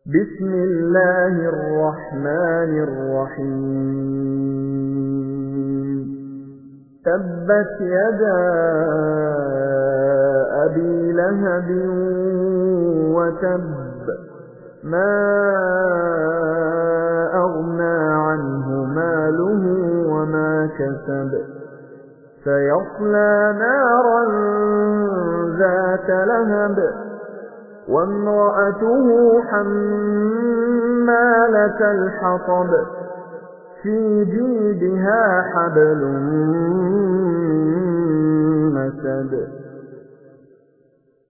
بسم الله الرحمن الرحيم تبت يدا أبي لهب وتب ما أغنى عنه ماله وما كسب سيصلى نارا ذات لهب وامرأته حمالة الحطب في جيدها حبل من مسد